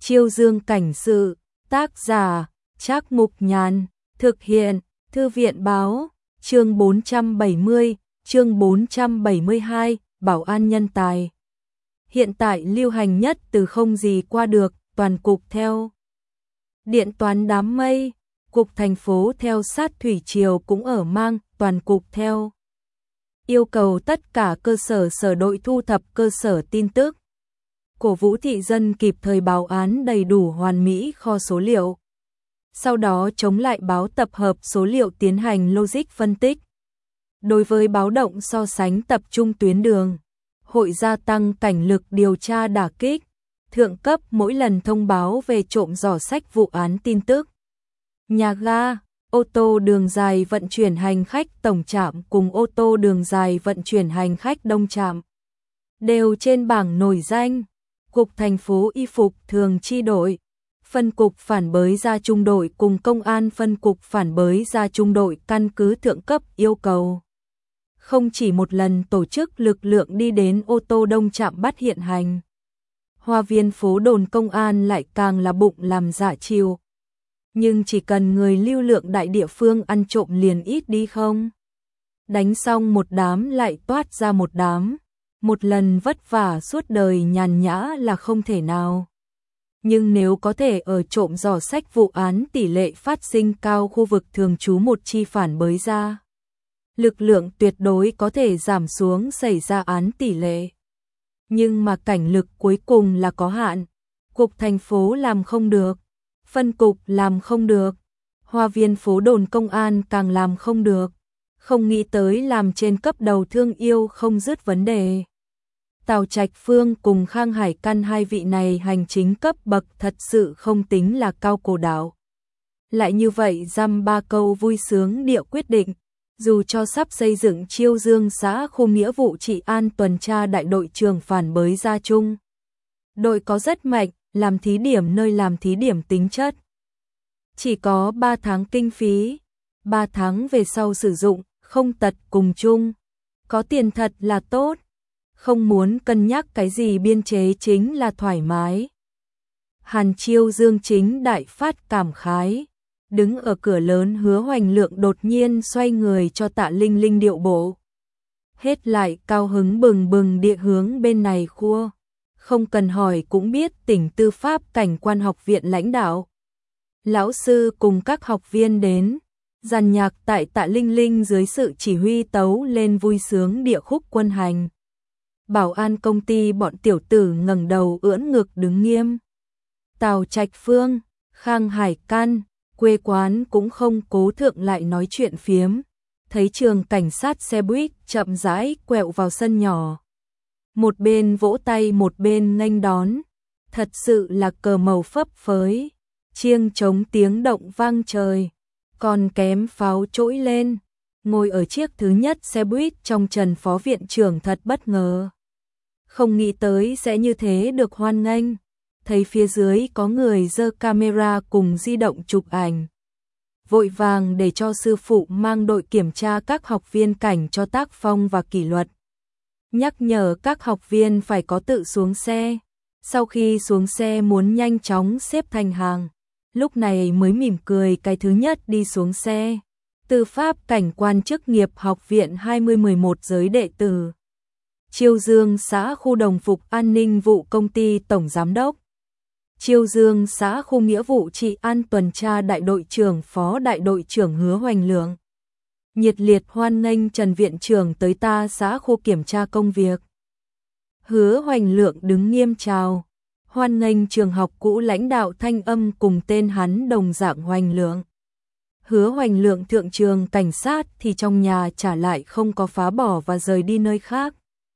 Chiêu Dương cảnh sự, tác giả, Trác Mục Nhàn, thực hiện, Thư viện báo, chương 470, chương 472, bảo an nhân tài. Hiện tại lưu hành nhất từ không gì qua được, toàn cục theo. Điện toán đám mây, cục thành phố theo sát thủy triều cũng ở mang, toàn cục theo. Yêu cầu tất cả cơ sở sở đội thu thập cơ sở tin tức. Cổ vũ thị dân kịp thời báo án đầy đủ hoàn mỹ kho số liệu. Sau đó chống lại báo tập hợp số liệu tiến hành logic phân tích. Đối với báo động so sánh tập trung tuyến đường, hội gia tăng cảnh lực điều tra đả kích. Thượng cấp mỗi lần thông báo về trộm giỏ sách vụ án tin tức. Nhà ga, ô tô đường dài vận chuyển hành khách tổng trạm cùng ô tô đường dài vận chuyển hành khách đông trạm đều trên bảng nổi danh. Cục thành phố y phục thường chi đội, phân cục phản bới ra trung đội cùng công an phân cục phản bới ra trung đội căn cứ thượng cấp yêu cầu. Không chỉ một lần tổ chức lực lượng đi đến ô tô đông trạm bắt hiện hành. Hoa viên phố đồn công an lại càng là bụng làm giả chiêu. Nhưng chỉ cần người lưu lượng đại địa phương ăn trộm liền ít đi không? Đánh xong một đám lại toát ra một đám. Một lần vất vả suốt đời nhàn nhã là không thể nào. Nhưng nếu có thể ở trộm giỏ sách vụ án tỷ lệ phát sinh cao khu vực thường trú một chi phản bới ra. Lực lượng tuyệt đối có thể giảm xuống xảy ra án tỷ lệ. Nhưng mà cảnh lực cuối cùng là có hạn. Cục thành phố làm không được. Phân cục làm không được. Hoa viên phố đồn công an càng làm không được. Không nghĩ tới làm trên cấp đầu thương yêu không dứt vấn đề. Tào Trạch Phương cùng Khang Hải Căn hai vị này hành chính cấp bậc thật sự không tính là cao cổ đạo. Lại như vậy dăm ba câu vui sướng địa quyết định, dù cho sắp xây dựng Chiêu Dương xã khu nghĩa vụ trị an tuần tra đại đội trưởng phản bới ra chung. Đội có rất mạnh, làm thí điểm nơi làm thí điểm tính chất. Chỉ có 3 tháng kinh phí, 3 tháng về sau sử dụng, không tật cùng chung. Có tiền thật là tốt. Không muốn cân nhắc cái gì biên chế chính là thoải mái. Hàn Chiêu Dương chính đại phát cảm khái. Đứng ở cửa lớn Hứa Hoành Lượng đột nhiên xoay người cho Tạ Linh Linh điệu bộ. Hết lại cao hứng bừng bừng địa hướng bên này khua. Không cần hỏi cũng biết tỉnh tư pháp cảnh quan học viện lãnh đạo. Lão sư cùng các học viên đến. Dàn nhạc tại Tạ Linh Linh dưới sự chỉ huy tấu lên vui sướng địa khúc quân hành. Bảo an công ty bọn tiểu tử ngẩng đầu ưỡn ngực đứng nghiêm. Tào Trạch Phương, Khang Hải Căn, quê quán cũng không cố thượng lại nói chuyện phiếm. Thấy trường cảnh sát xe buýt chậm rãi quẹo vào sân nhỏ. Một bên vỗ tay một bên nghênh đón. Thật sự là cờ màu phấp phới. Chiêng trống tiếng động vang trời. Còn kém pháo trỗi lên. Ngồi ở chiếc thứ nhất xe buýt trong Trần phó viện trưởng thật bất ngờ. Không nghĩ tới sẽ như thế được hoan nghênh. Thấy phía dưới có người giơ camera cùng di động chụp ảnh. Vội vàng để cho sư phụ mang đội kiểm tra các học viên cảnh cho tác phong và kỷ luật. Nhắc nhở các học viên phải có tự xuống xe. Sau khi xuống xe muốn nhanh chóng xếp thành hàng. Lúc này mới mỉm cười cái thứ nhất đi xuống xe. Tư pháp cảnh quan chức nghiệp học viện 2011 giới đệ tử. Chiêu Dương xã khu đồng phục an ninh vụ công ty tổng giám đốc. Chiêu Dương xã khu nghĩa vụ trị an tuần tra đại đội trưởng phó đại đội trưởng Hứa Hoành Lượng. Nhiệt liệt hoan nghênh Trần viện trưởng tới ta xã khu kiểm tra công việc. Hứa Hoành Lượng đứng nghiêm chào. Hoan nghênh trường học cũ lãnh đạo thanh âm cùng tên hắn đồng dạng Hoành Lượng. Hứa Hoành Lượng thượng trường cảnh sát thì trong nhà trả lại không có phá bỏ và rời đi nơi khác.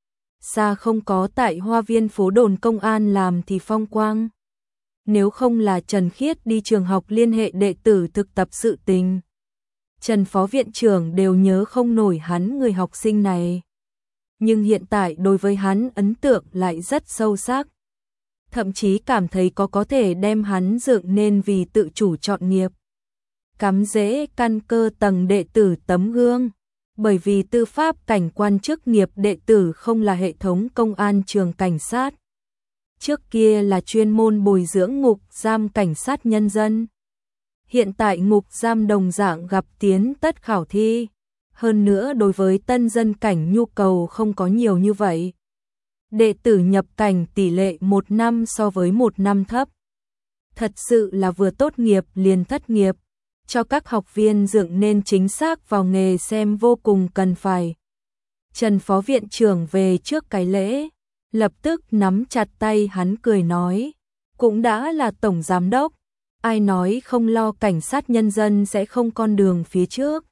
Xa không có tại hoa viên phố đồn công an làm thì phong quang. Nếu không là Trần Khiết đi trường học liên hệ đệ tử thực tập sự tình. Trần phó viện trưởng đều nhớ không nổi hắn người học sinh này. Nhưng hiện tại đối với hắn ấn tượng lại rất sâu sắc. Thậm chí cảm thấy có thể đem hắn dựng nên vì tự chủ chọn nghiệp. Cắm rễ căn cơ tầng đệ tử tấm gương. Bởi vì tư pháp cảnh quan chức nghiệp đệ tử không là hệ thống công an trường cảnh sát. trước kia là chuyên môn bồi dưỡng ngục giam cảnh sát nhân dân. Hiện tại ngục giam đồng dạng gặp tiến tất khảo thi, hơn nữa đối với tân dân cảnh nhu cầu không có nhiều như vậy. Đệ tử nhập cảnh tỷ lệ 1 năm so với 1 năm thấp. Thật sự là vừa tốt nghiệp liền thất nghiệp, cho các học viên dựng nên chính xác vào nghề xem vô cùng cần phải. Trần phó viện trưởng về trước cái lễ, lập tức nắm chặt tay hắn cười nói, cũng đã là tổng giám đốc, ai nói không lo cảnh sát nhân dân sẽ không con đường phía trước.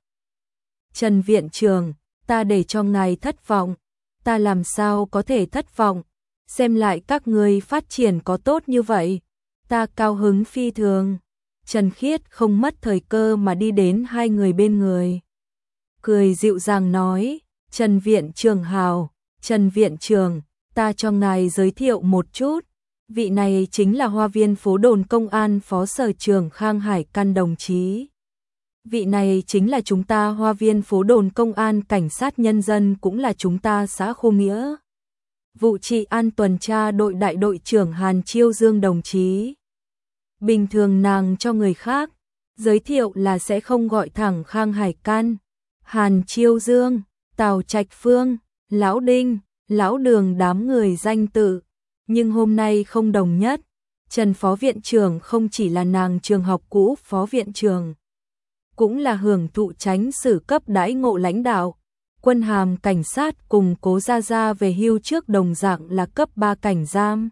Trần viện trưởng, ta để cho ngài thất vọng, ta làm sao có thể thất vọng, xem lại các ngươi phát triển có tốt như vậy, ta cao hứng phi thường. Trần Khiết không mất thời cơ mà đi đến hai người bên người. Cười dịu dàng nói, Trần viện trưởng hào, Trần viện trưởng, ta cho ngài giới thiệu một chút. Vị này chính là Hoa viên phố đồn công an phó sở trưởng Khang Hải Căn đồng chí. Vị này chính là chúng ta Hoa viên phố đồn công an cảnh sát nhân dân, cũng là chúng ta xã Khu Nghĩa. Vụ trị an tuần tra đội đại đội trưởng Hàn Chiêu Dương đồng chí. Bình thường nàng cho người khác giới thiệu là sẽ không gọi thẳng Khang Hải Căn, Hàn Chiêu Dương, Tào Trạch Phương, Lão Đinh, Lão Đường đám người danh tự. Nhưng hôm nay không đồng nhất, Trần phó viện trưởng không chỉ là nàng trường học cũ phó viện trưởng, cũng là hưởng thụ chánh sử cấp đãi ngộ lãnh đạo, quân hàm cảnh sát cùng Cố Gia Gia về hưu trước đồng dạng là cấp 3 cảnh giam.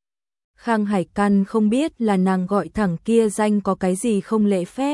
Khang Hải Căn không biết là nàng gọi thẳng kia danh có cái gì không lễ phép.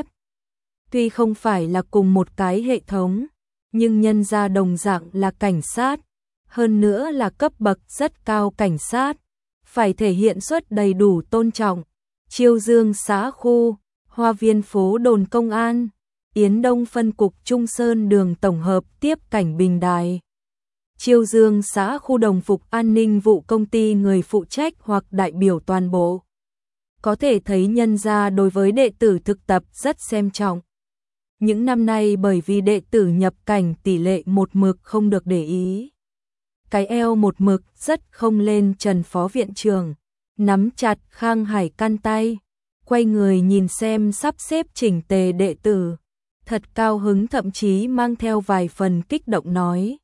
Tuy không phải là cùng một cái hệ thống, nhưng nhân gia đồng dạng là cảnh sát, hơn nữa là cấp bậc rất cao cảnh sát, phải thể hiện xuất đầy đủ tôn trọng. Chiêu Dương xã khu, Hoa viên phố đồn công an, Yến Đông phân cục Trung Sơn đường tổng hợp tiếp cảnh Bình Đài. Chiêu Dương xã khu đồng phục an ninh vụ công ty người phụ trách hoặc đại biểu toàn bộ. Có thể thấy nhân gia đối với đệ tử thực tập rất xem trọng. Những năm nay bởi vì đệ tử nhập cảnh tỷ lệ một mực không được để ý. Cái eo một mực rất không lên. Trần phó viện trưởng nắm chặt Khang Hải Căn tay, quay người nhìn xem sắp xếp chỉnh tề đệ tử, thật cao hứng thậm chí mang theo vài phần kích động nói.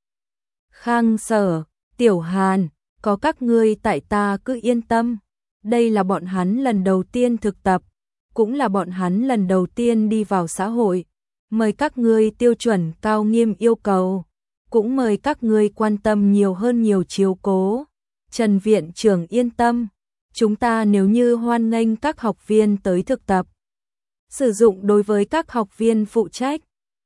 Khang Sở, Tiểu Hàn, có các ngươi tại ta cứ yên tâm, đây là bọn hắn lần đầu tiên thực tập, cũng là bọn hắn lần đầu tiên đi vào xã hội, mời các ngươi tiêu chuẩn cao nghiêm yêu cầu, cũng mời các ngươi quan tâm nhiều hơn nhiều chiếu cố. Trần viện trưởng yên tâm, chúng ta nếu như hoan nghênh các học viên tới thực tập, sử dụng đối với các học viên phụ trách.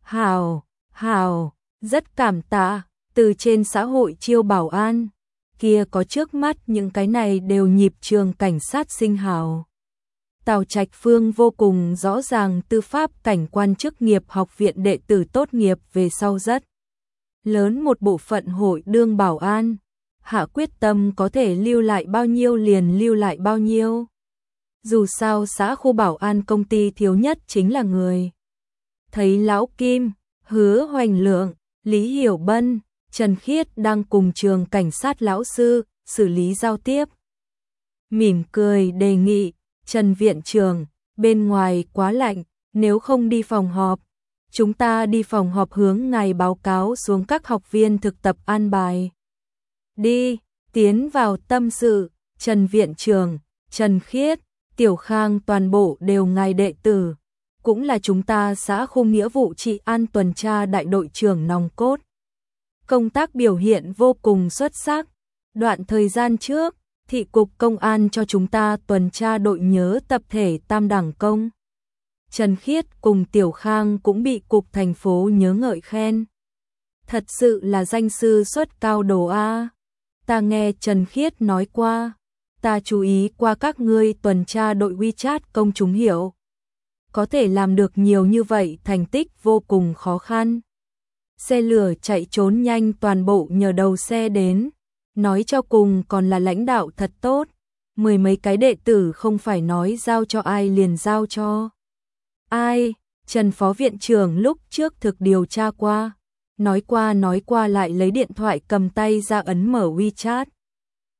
Hào, rất cảm tạ. Từ trên xã hội chiêu bảo an, kia có trước mắt những cái này đều nhịp trường cảnh sát sinh hào. Tào Trạch Phương vô cùng rõ ràng tư pháp cảnh quan chức nghiệp học viện đệ tử tốt nghiệp về sau rất lớn một bộ phận hội đương bảo an, hạ quyết tâm có thể lưu lại bao nhiêu liền lưu lại bao nhiêu. Dù sao xã khu bảo an công ty thiếu nhất chính là người. Thấy Lão Kim, Hứa Hoành Lượng, Lý Hiểu Bân, Trần Khiết đang cùng trường cảnh sát lão sư xử lý giao tiếp. Mỉm cười đề nghị, Trần viện trưởng, bên ngoài quá lạnh, nếu không đi phòng họp, chúng ta đi phòng họp hướng ngài báo cáo xuống các học viên thực tập an bài. Đi, tiến vào tâm sự, Trần viện trưởng, Trần Khiết, Tiểu Khang toàn bộ đều ngài đệ tử, cũng là chúng ta xã khu nghĩa vụ trị an tuần tra đại đội trưởng nòng cốt. Công tác biểu hiện vô cùng xuất sắc. Đoạn thời gian trước, thị cục công an cho chúng ta tuần tra đội nhớ tập thể tam đẳng công. Trần Khiết cùng Tiểu Khang cũng bị cục thành phố nhớ ngợi khen. Thật sự là danh sư xuất cao đồ A. Ta nghe Trần Khiết nói qua, ta chú ý qua các ngươi tuần tra đội WeChat công chúng hiểu. Có thể làm được nhiều như vậy thành tích vô cùng khó khăn. Xe lửa chạy trốn nhanh toàn bộ nhờ đầu xe đến, nói cho cùng còn là lãnh đạo thật tốt, mười mấy cái đệ tử không phải nói giao cho ai liền giao cho ai. Trần phó viện trưởng lúc trước thực điều tra qua, nói qua lại lấy điện thoại cầm tay ra ấn mở WeChat.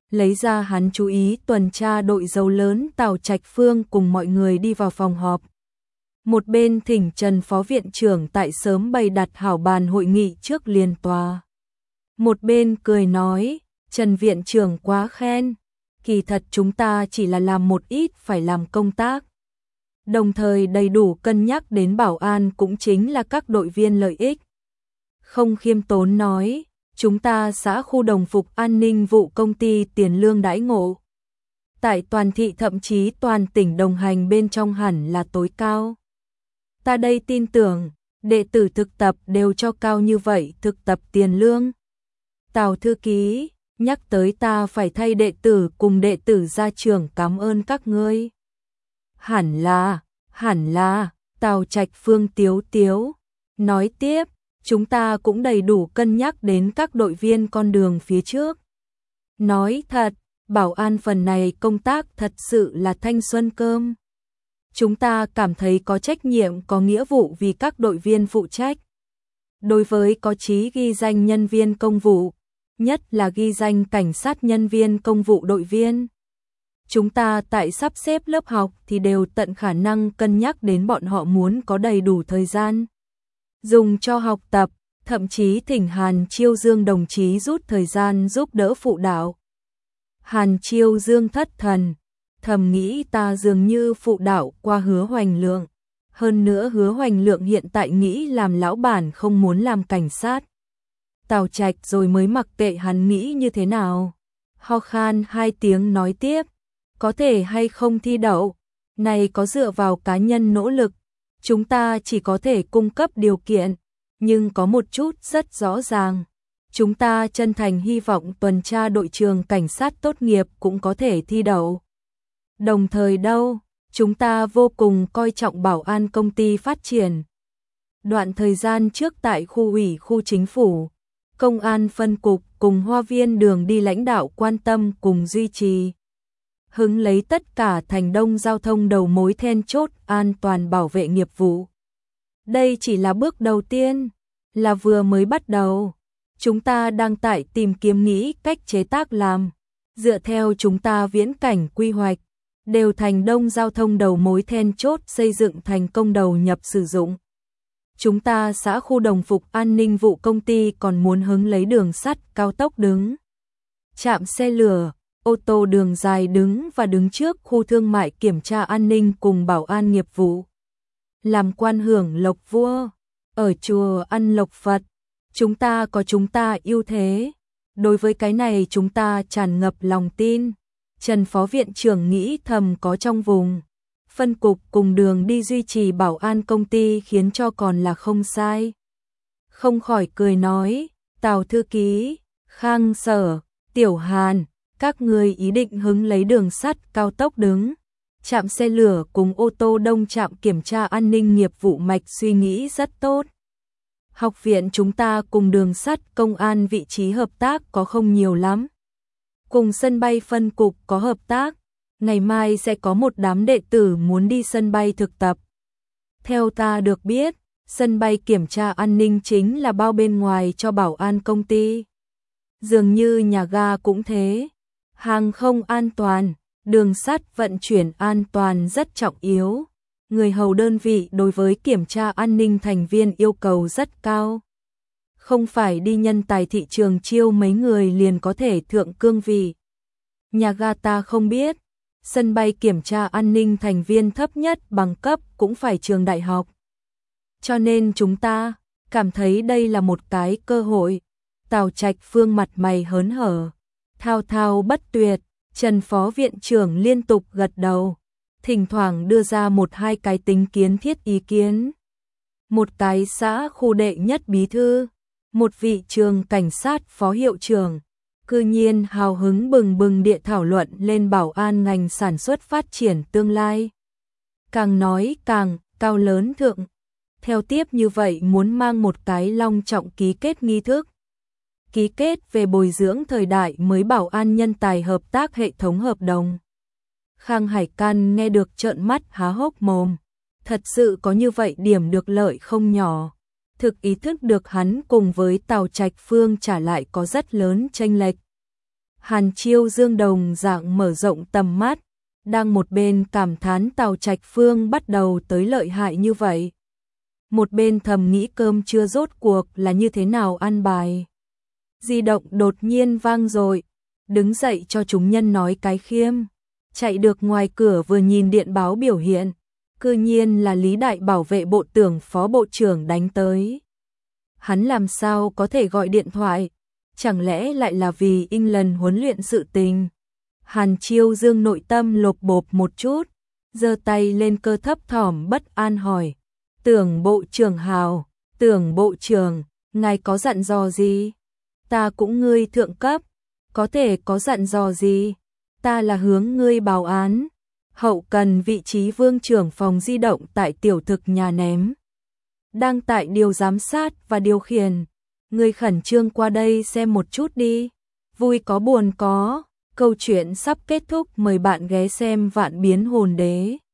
lấy ra hắn chú ý tuần tra đội dấu lớn Tào Trạch Phương cùng mọi người đi vào phòng họp. Một bên thỉnh Trần Phó Viện trưởng tại sớm bày đặt hảo bàn hội nghị trước liên tòa. Một bên cười nói, Trần Viện trưởng quá khen, kỳ thật chúng ta chỉ là làm một ít phải làm công tác. Đồng thời đầy đủ cân nhắc đến bảo an cũng chính là các đội viên lợi ích. Không khiêm tốn nói, chúng ta xã khu đồng phục an ninh vụ công ty tiền lương đãi ngộ. Tại toàn thị thậm chí toàn tỉnh đồng hành bên trong hẳn là tối cao. Ta đây tin tưởng, đệ tử thực tập đều cho cao như vậy thực tập tiền lương. Tào thư ký, nhắc tới ta phải thay đệ tử cùng đệ tử gia trưởng cảm ơn các ngươi. Hẳn là, Tào Trạch Phương tiếu tiếu. Nói tiếp, chúng ta cũng đầy đủ cân nhắc đến các đội viên con đường phía trước. Nói thật, bảo an phần này công tác thật sự là thanh xuân cơm. Chúng ta cảm thấy có trách nhiệm có nghĩa vụ vì các đội viên phụ trách. Đối với có chí ghi danh nhân viên công vụ, nhất là ghi danh cảnh sát nhân viên công vụ đội viên. Chúng ta tại sắp xếp lớp học thì đều tận khả năng cân nhắc đến bọn họ muốn có đầy đủ thời gian dùng cho học tập, thậm chí thỉnh Hàn Chiêu Dương đồng chí rút thời gian giúp đỡ phụ đạo. Hàn Chiêu Dương thất thần, thầm nghĩ ta dường như phụ đạo qua Hứa Hoành Lượng. Hơn nữa Hứa Hoành Lượng hiện tại nghĩ làm lão bản không muốn làm cảnh sát. Tào Trạch rồi mới mặc kệ hắn nghĩ như thế nào. Ho khan 2 tiếng nói tiếp, có thể hay không thi đậu, này có dựa vào cá nhân nỗ lực. Chúng ta chỉ có thể cung cấp điều kiện, nhưng có một chút rất rõ ràng. Chúng ta chân thành hy vọng tuần tra đội trường cảnh sát tốt nghiệp cũng có thể thi đậu. Đồng thời chúng ta vô cùng coi trọng bảo an công ty phát triển. Đoạn thời gian trước tại khu ủy khu chính phủ, công an phân cục cùng Hoa Viên đường đi lãnh đạo quan tâm cùng duy trì. Hứng lấy tất cả thành đông giao thông đầu mối then chốt an toàn bảo vệ nghiệp vụ. Đây chỉ là bước đầu tiên, là vừa mới bắt đầu. Chúng ta đang tại tìm kiếm nghĩ cách chế tác làm. Dựa theo chúng ta viễn cảnh quy hoạch, đều thành đông giao thông đầu mối then chốt xây dựng thành công đầu nhập sử dụng. Chúng ta xã khu đồng phục an ninh vụ công ty còn muốn hứng lấy đường sắt cao tốc đứng. Trạm xe lửa, ô tô đường dài đứng và đứng trước khu thương mại kiểm tra an ninh cùng bảo an nghiệp vụ. Làm quan hưởng lộc vua, ở chùa ăn lộc Phật, chúng ta có chúng ta ưu thế. Đối với cái này chúng ta tràn ngập lòng tin. Trần Phó Viện trưởng nghĩ thầm có trong vùng. Phân cục cùng đường đi duy trì bảo an công ty khiến cho còn là không sai. Không khỏi cười nói, Tào thư ký, Khang Sở, Tiểu Hàn, các người ý định hứng lấy đường sắt cao tốc đứng, trạm xe lửa cùng ô tô đông trạm kiểm tra an ninh nghiệp vụ mạch suy nghĩ rất tốt. Học viện chúng ta cùng đường sắt công an vị trí hợp tác có không nhiều lắm. Cùng sân bay phân cục có hợp tác, ngày mai sẽ có một đám đệ tử muốn đi sân bay thực tập. Theo ta được biết, sân bay kiểm tra an ninh chính là bao bên ngoài cho bảo an công ty. Dường như nhà ga cũng thế. Hàng không an toàn, đường sắt vận chuyển an toàn rất trọng yếu. Người hầu đơn vị đối với kiểm tra an ninh thành viên yêu cầu rất cao. Không phải đi nhân tài thị trường chiêu mấy người liền có thể thượng cương vị. Nhà ga ta không biết, sân bay kiểm tra an ninh thành viên thấp nhất bằng cấp cũng phải trường đại học. Cho nên chúng ta cảm thấy đây là một cái cơ hội. Tào Trạch Phương mặt mày hớn hở, thao thao bất tuyệt. Trần Phó Viện trưởng liên tục gật đầu, thỉnh thoảng đưa ra một hai cái tính kiến thiết ý kiến. Một cái xã khu đệ nhất bí thư, một vị trường cảnh sát phó hiệu trưởng, cư nhiên hào hứng bừng bừng địa thảo luận lên bảo an ngành sản xuất phát triển tương lai. Càng nói càng cao lớn thượng. Theo tiếp như vậy muốn mang một cái long trọng ký kết nghi thức. Ký kết về bồi dưỡng thời đại mới bảo an nhân tài hợp tác hệ thống hợp đồng. Khang Hải Can nghe được trợn mắt há hốc mồm. Thật sự có như vậy điểm được lợi không nhỏ. Thực ý thức được hắn cùng với Tào Trạch Phương trả lại có rất lớn chênh lệch. Hàn Chiêu Dương đồng dạng mở rộng tầm mắt, đang một bên cảm thán Tào Trạch Phương bắt đầu tới lợi hại như vậy. Một bên thầm nghĩ cơm trưa rốt cuộc là như thế nào ăn bài. Di động đột nhiên vang dội, đứng dậy cho chúng nhân nói cái khiêm. Chạy được ngoài cửa vừa nhìn điện báo biểu hiện, cư nhiên là Lý Đại bảo vệ bộ tưởng phó bộ trưởng đánh tới. Hắn làm sao có thể gọi điện thoại, chẳng lẽ lại là vì England huấn luyện sự tình. Hàn Chiêu Dương nội tâm lột bột một chút, giơ tay lên cơ thấp thỏm bất an hỏi. Tưởng bộ trưởng hào, tưởng bộ trưởng, ngài có dặn dò gì? Ta cũng ngươi thượng cấp, có thể có dặn dò gì? Ta là hướng ngươi báo án, hậu cần vị trí vương trưởng phòng di động tại tiểu thực nhà ném. Đang tại điều giám sát và điều khiển, ngươi khẩn trương qua đây xem một chút đi, vui có buồn có, câu chuyện sắp kết thúc mời bạn ghé xem Vạn Biến Hồn Đế.